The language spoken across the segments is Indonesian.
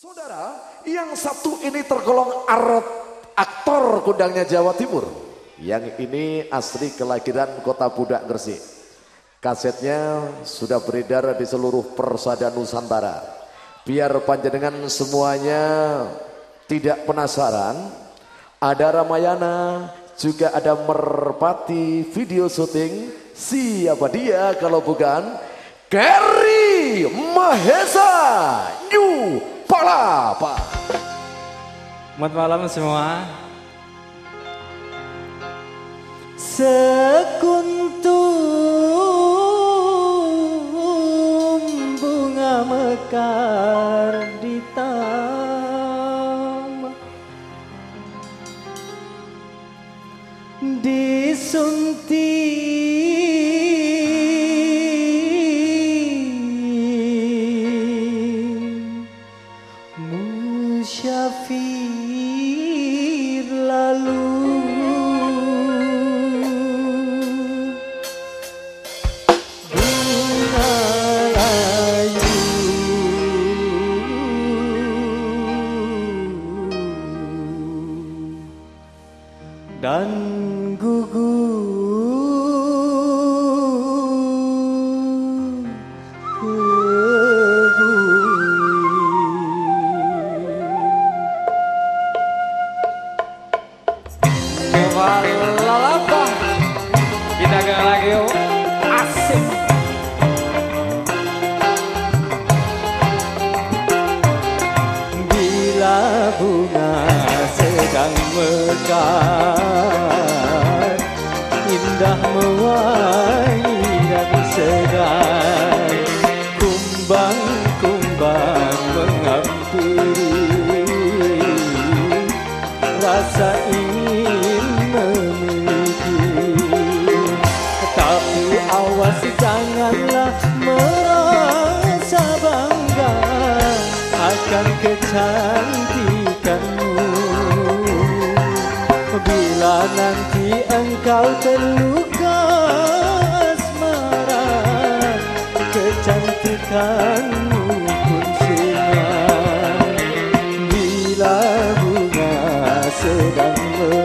Saudara, yang satu ini tergolong aktor kondangnya Jawa Timur. Yang ini asli kelahiran Kota Budak Gresik. Kasetnya sudah beredar di seluruh persada Nusantara. Biar panjenengan semuanya tidak penasaran, ada Ramayana, juga ada Merpati video syuting. Siapa dia kalau bukan Kerry Mahesa New Palapa. Selamat malam semua. Sekuntum bunga mekar di taman, disunting musyafir lalu bunga layu dan gugur Lalapa, kita gang lagi yuk, asik. bila bunga sedang mekar, indah mewangi dan segar, kumbang-kumbang menghampiri, rasa ingin memiliki. Tapi awas janganlah merasa bangga akan kecantikanmu. Bila nanti engkau terluka asmara, kecantikanmu pun sinar. Bila bunga sedang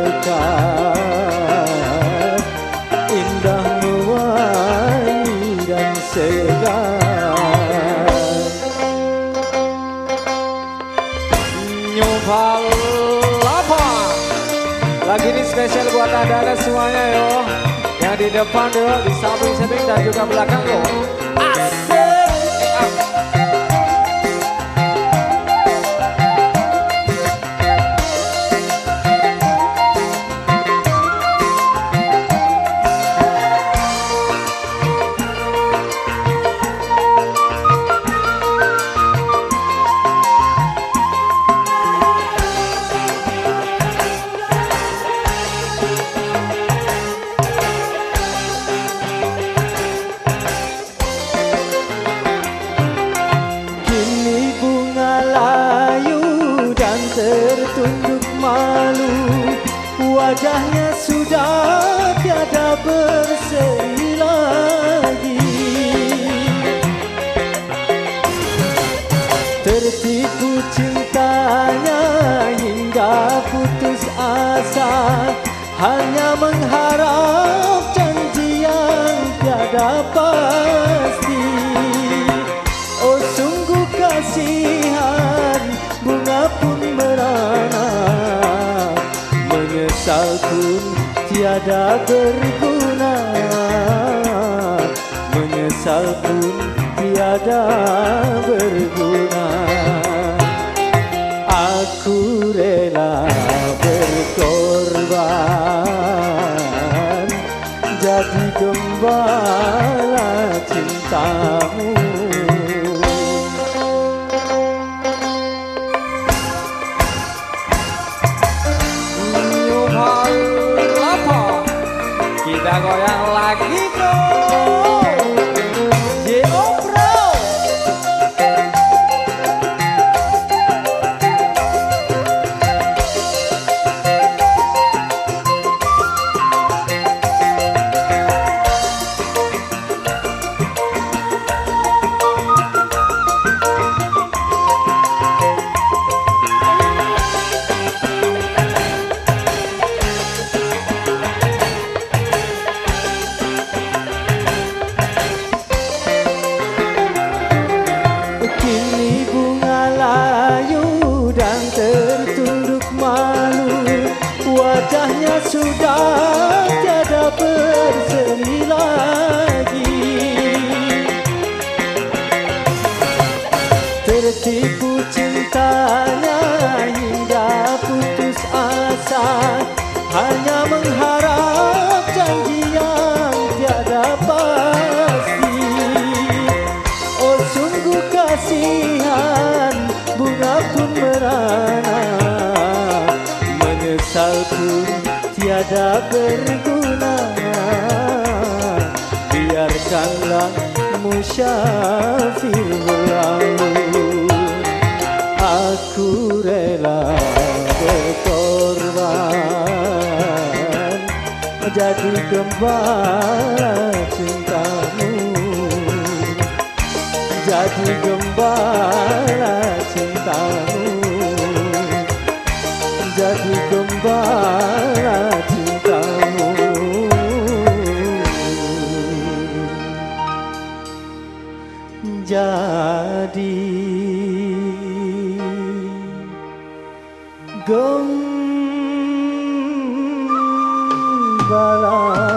mekar, indah mewangi dan segar. Nyumpal apa? Lagi ini spesial buat anda semuanya yo. Yang di depan yo, di samping-samping dan juga belakang yo. Asik. Tertunduk malu, wajahnya sudah tiada berseri lagi. Tertipu cintanya hingga putus asa, hanya mengharap janji yang tiada pasti. Oh sungguh kasihan, bunga pun merana, menyesal pun tiada berguna, menyesal pun tiada berguna. Aku rela berkorban jadi gembala cintamu. Kita goyang lagi bro. Yo bro. sudah tiada berseri lagi. Tertipu cintanya hingga putus asa, hanya mengharap janji yang tiada pasti. Oh sungguh kasihan, bunga pun merana, menyesal pun tiada berguna. Biarkanlah musyafir berlalu, aku rela berkorban jadi gembala cintamu, jadi gembala cintamu, jadi gembala cintamu. Jadi gembala